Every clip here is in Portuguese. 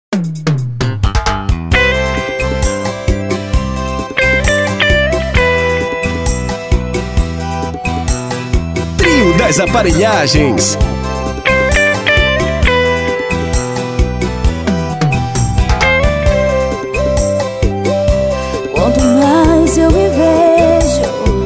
Trio das Aparelhagens. Quanto mais eu me vejo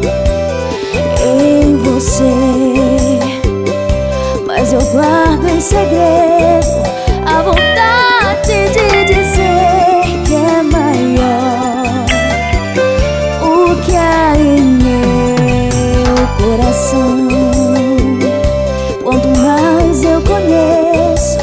em você, mas eu guardo em segredo a vontade de dizer que é maior o que há em meu coração. Quanto mais eu conheço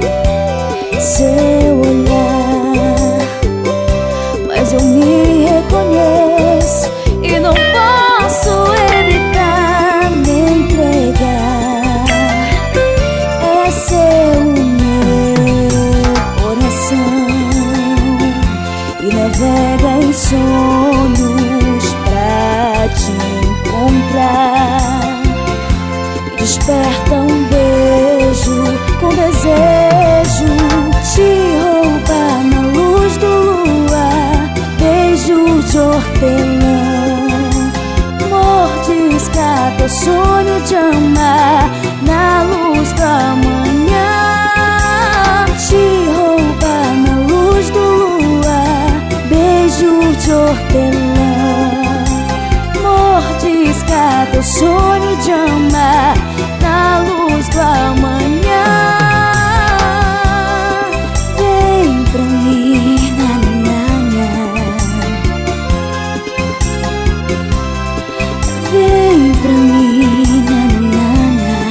seu olhar, mas eu me reconheço e não posso evitar me entregar. É seu meu coração e navega em sonhos pra te encontrar. Desperta um beijo com desejo, te roubar na luz do luar. Beijo de hortelã, mordisca teu sonho de amar na luz da manhã. Te roubar na luz do luar. Beijo de hortelã, mordisca teu sonho de amar na luz da manhã. Vem pra mim, nananana. Vem pra mim, nananana.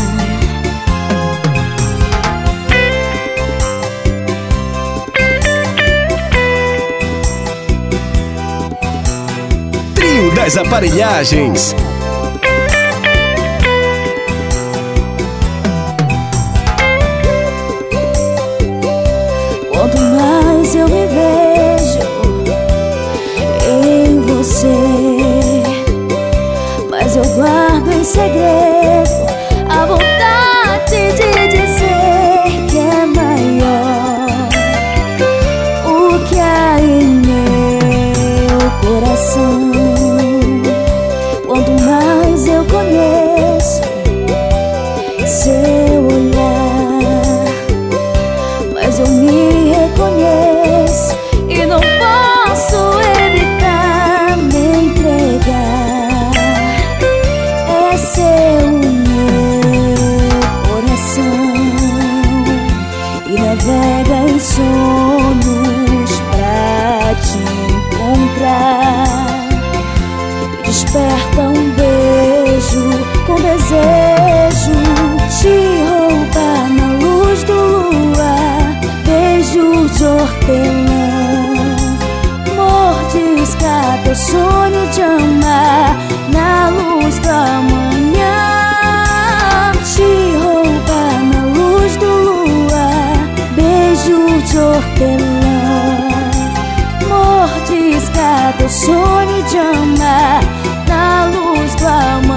Trio das Aparelhagens. Quanto mais eu me vejo em você, mas eu guardo em segredo a vontade de dizer que é maior o que há em meu coração. Quanto mais eu conheço seu olhar, mas eu me reconheço e não posso evitar me entregar. É seu meu coração e navega em sonhos pra te encontrar. Desperta um beijo com desejo, te roubar na luz do luar. Beijo de hortelã, mordisca teu sonho de amar na luz da manhã. Te roubar na luz do luar. Beijo de hortelã, mordisca teu sonho de amar na luz do amor.